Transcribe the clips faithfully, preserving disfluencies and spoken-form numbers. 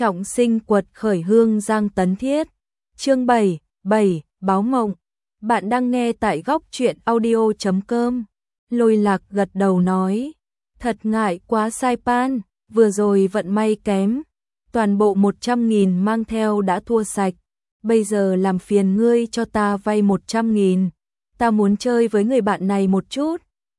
Trọng sinh quật khởi Hương Giang Tấn Thiết. Chương bảy, bảy, báo mộng. Bạn đang nghe tại góc truyện audio chấm com. Lôi Lạc gật đầu nói, thật ngại quá Saipan, vừa rồi vận may kém, toàn bộ một trăm nghìn mang theo đã thua sạch, bây giờ làm phiền ngươi cho ta vay một trăm nghìn, ta muốn chơi với người bạn này một chút.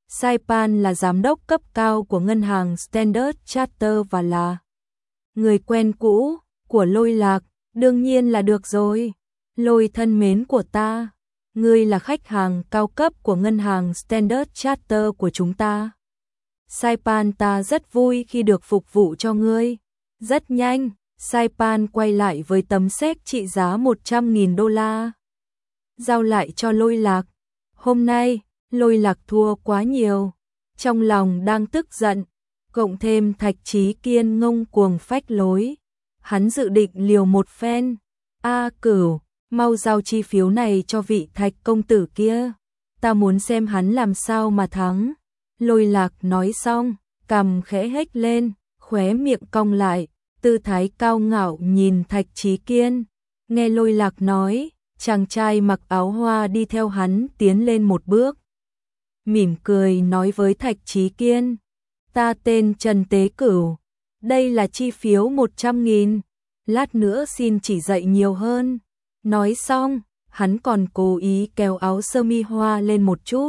Saipan là giám đốc cấp cao của ngân hàng Standard Chartered và là người quen cũ của Lôi Lạc, đương nhiên là được rồi. Lôi thân mến của ta, ngươi là khách hàng cao cấp của ngân hàng Standard Chartered của chúng ta. Saipan, ta rất vui khi được phục vụ cho ngươi. Rất nhanh, Saipan quay lại với tấm séc trị giá một trăm nghìn đô la. Giao lại cho Lôi Lạc. Hôm nay, Lôi Lạc thua quá nhiều. Trong lòng đang tức giận, cộng thêm Thạch Chí Kiên ngông cuồng phách lối. Hắn dự định liều một phen. A Cửu, mau giao chi phiếu này cho vị Thạch công tử kia. Ta muốn xem hắn làm sao mà thắng. Lôi Lạc nói xong, cằm khẽ hếch lên, khóe miệng cong lại, tư thái cao ngạo nhìn Thạch Chí Kiên. Nghe Lôi Lạc nói, chàng trai mặc áo hoa đi theo hắn tiến lên một bước. Mỉm cười nói với Thạch Chí Kiên, ta tên Trần Tế Cửu, đây là chi phiếu một trăm nghìn, lát nữa xin chỉ dạy nhiều hơn. Nói xong, hắn còn cố ý kéo áo sơ mi hoa lên một chút,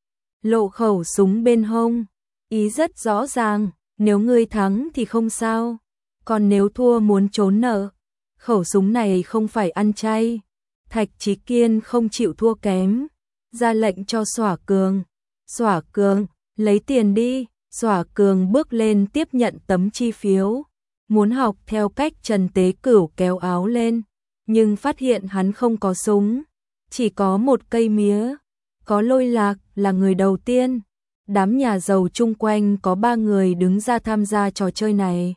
lộ khẩu súng bên hông, ý rất rõ ràng, nếu ngươi thắng thì không sao, còn nếu thua muốn trốn nợ, khẩu súng này không phải ăn chay. Thạch Chí Kiên không chịu thua kém, ra lệnh cho Xỏa Cường. Xỏa Cường, lấy tiền đi. Xỏa Cường bước lên tiếp nhận tấm chi phiếu, muốn học theo cách Trần Tế Cửu kéo áo lên, nhưng phát hiện hắn không có súng, chỉ có một cây mía. Có Lôi Lạc là người đầu tiên, đám nhà giàu chung quanh có ba người đứng ra tham gia trò chơi này.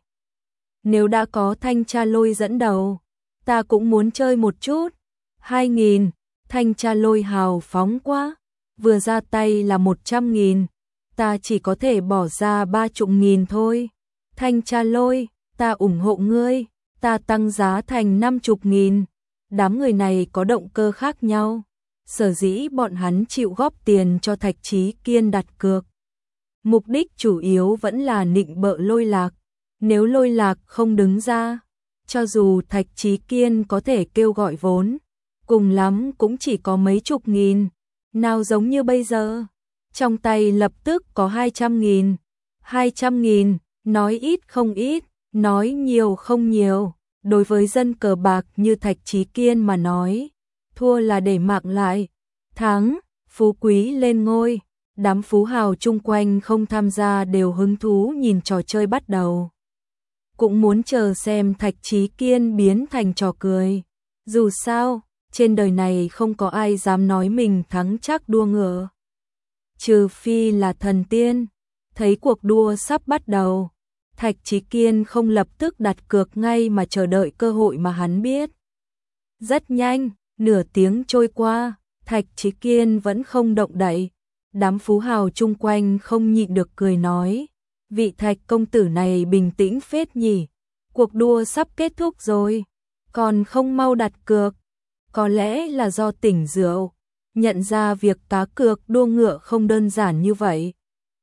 Nếu đã có Thanh Tra Lôi dẫn đầu, ta cũng muốn chơi một chút. Hai nghìn, Thanh Tra Lôi hào phóng quá, vừa ra tay là một trăm nghìn, ta chỉ có thể bỏ ra ba chục nghìn thôi. Thanh Tra Lôi, ta ủng hộ ngươi, ta tăng giá thành năm chục nghìn. Đám người này có động cơ khác nhau, sở dĩ bọn hắn chịu góp tiền cho Thạch Chí Kiên đặt cược. Mục đích chủ yếu vẫn là nịnh bợ Lôi Lạc, nếu Lôi Lạc không đứng ra, cho dù Thạch Chí Kiên có thể kêu gọi vốn, cùng lắm cũng chỉ có mấy chục nghìn, nào giống như bây giờ. Trong tay lập tức có hai trăm nghìn. hai trăm nghìn, nói ít không ít, nói nhiều không nhiều. Đối với dân cờ bạc như Thạch Chí Kiên mà nói, thua là để mạng lại, thắng, phú quý lên ngôi. Đám phú hào chung quanh không tham gia đều hứng thú nhìn trò chơi bắt đầu. Cũng muốn chờ xem Thạch Chí Kiên biến thành trò cười. Dù sao, trên đời này không có ai dám nói mình thắng chắc đua ngựa, trừ phi là thần tiên. Thấy cuộc đua sắp bắt đầu, Thạch Chí Kiên không lập tức đặt cược ngay mà chờ đợi cơ hội mà hắn biết. Rất nhanh, nửa tiếng trôi qua, Thạch Chí Kiên vẫn không động đậy. Đám phú hào chung quanh không nhịn được cười nói, vị Thạch công tử này bình tĩnh phết nhỉ, cuộc đua sắp kết thúc rồi, còn không mau đặt cược. Có lẽ là do tỉnh rượu, nhận ra việc cá cược đua ngựa không đơn giản như vậy.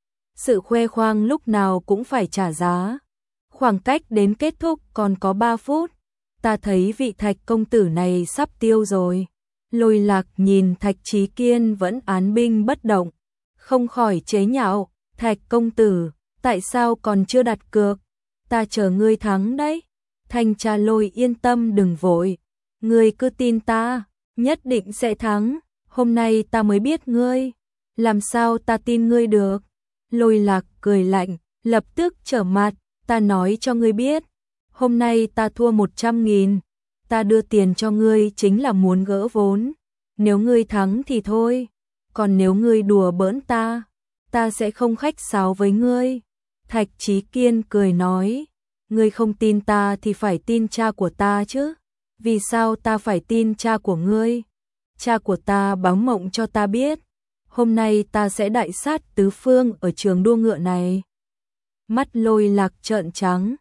Sự khoe khoang lúc nào cũng phải trả giá. Khoảng cách đến kết thúc còn có ba phút, ta thấy vị Thạch công tử này sắp tiêu rồi. Lôi Lạc nhìn Thạch Chí Kiên vẫn án binh bất động, không khỏi chế nhạo, Thạch công tử, tại sao còn chưa đặt cược? Ta chờ ngươi thắng đấy. Thanh Tra Lôi yên tâm đừng vội, ngươi cứ tin ta, nhất định sẽ thắng. Hôm nay ta mới biết ngươi, làm sao ta tin ngươi được? Lôi Lạc cười lạnh, lập tức trở mặt, ta nói cho ngươi biết, hôm nay ta thua một trăm nghìn, ta đưa tiền cho ngươi chính là muốn gỡ vốn, nếu ngươi thắng thì thôi, còn nếu ngươi đùa bỡn ta, ta sẽ không khách sáo với ngươi. Thạch Chí Kiên cười nói, ngươi không tin ta thì phải tin cha của ta chứ, vì sao ta phải tin cha của ngươi? Cha của ta báo mộng cho ta biết, hôm nay ta sẽ đại sát tứ phương ở trường đua ngựa này. Mắt Lôi Lạc trợn trắng,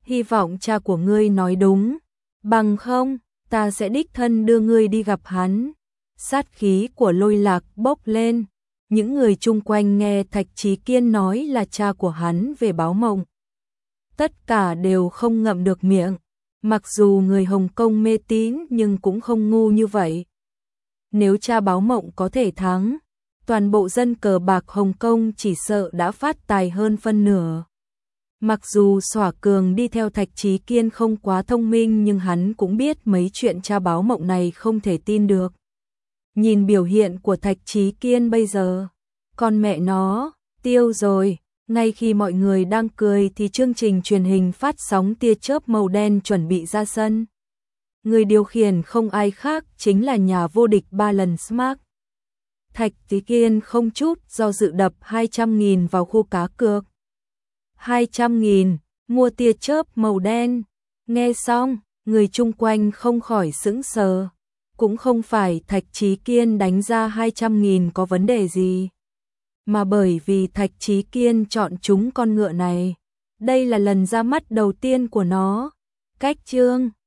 hy vọng cha của ngươi nói đúng, bằng không, ta sẽ đích thân đưa ngươi đi gặp hắn. Sát khí của Lôi Lạc bốc lên, những người chung quanh nghe Thạch Chí Kiên nói là cha của hắn về báo mộng. Tất cả đều không ngậm được miệng, mặc dù người Hồng Kông mê tín nhưng cũng không ngu như vậy. Nếu cha báo mộng có thể thắng, toàn bộ dân cờ bạc Hồng Kông chỉ sợ đã phát tài hơn phân nửa. Mặc dù Xỏa Cường đi theo Thạch Chí Kiên không quá thông minh nhưng hắn cũng biết mấy chuyện cha báo mộng này không thể tin được. Nhìn biểu hiện của Thạch Chí Kiên bây giờ, con mẹ nó, tiêu rồi. Ngay khi mọi người đang cười thì chương trình truyền hình phát sóng tia chớp màu đen chuẩn bị ra sân. Người điều khiển không ai khác chính là nhà vô địch ba lần Smart. Thạch Chí Kiên không chút do dự đập hai trăm nghìn vào khu cá cược. hai trăm nghìn, mua tia chớp màu đen. Nghe xong, người chung quanh không khỏi sững sờ. Cũng không phải Thạch Chí Kiên đánh ra hai trăm nghìn có vấn đề gì, mà bởi vì Thạch Chí Kiên chọn chúng con ngựa này. Đây là lần ra mắt đầu tiên của nó. Cách chương